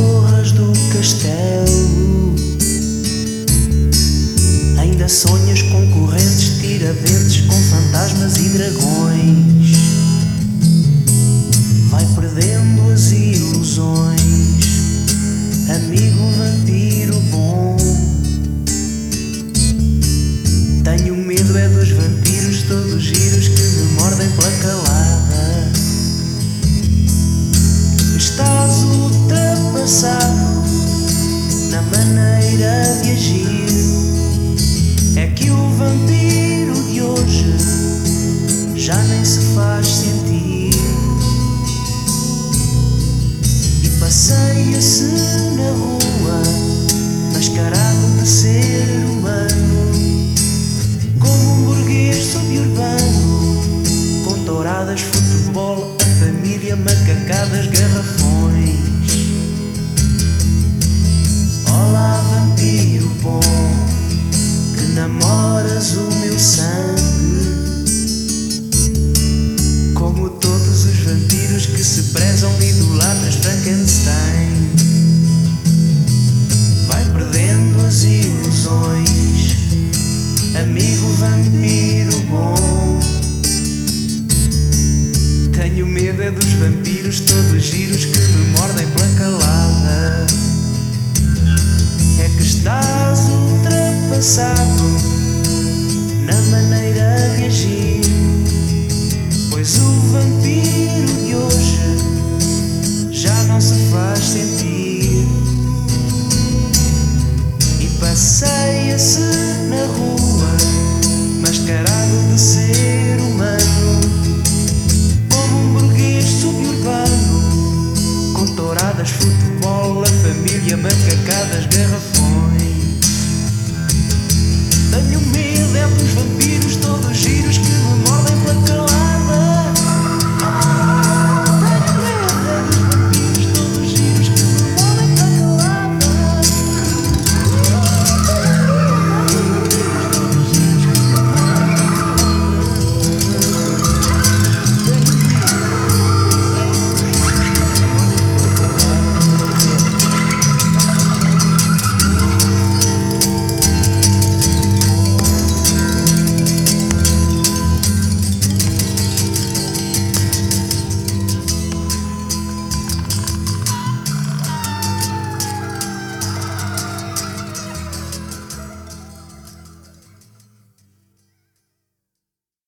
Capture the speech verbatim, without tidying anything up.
torres do castelo. Ainda sonhas com correntes, tiradentes, com fantasmas e dragões. Vai perdendo as ilusões, amigo vampiro bom. Tenho medo é dos vampiros todos giros que me mordem pela calada. Estás ultrapassado na maneira de agir. É que o vampiro de hoje já nem se faz sentir e passeia-se na rua mascarado de ser humano, como um burguês suburbano, com touradas, futebol, a família, macacadas, garrafões. Olá, vampiro bom, que namoras o meu sangue, como todos os vampiros que se prezam, idolatras Frankenstein. Vai perdendo as ilusões, amigo vampiro bom. Tenho medo é dos vampiros todos giros que me mordem pela calada. É que estás ultrapassado na maneira de agir, pois o vampiro de hoje já não se faz sentir e passeia-se na rua mascarado de ser humano, como um burguês suburbano, com touradas, futebol, a família, macacadas, garrafões.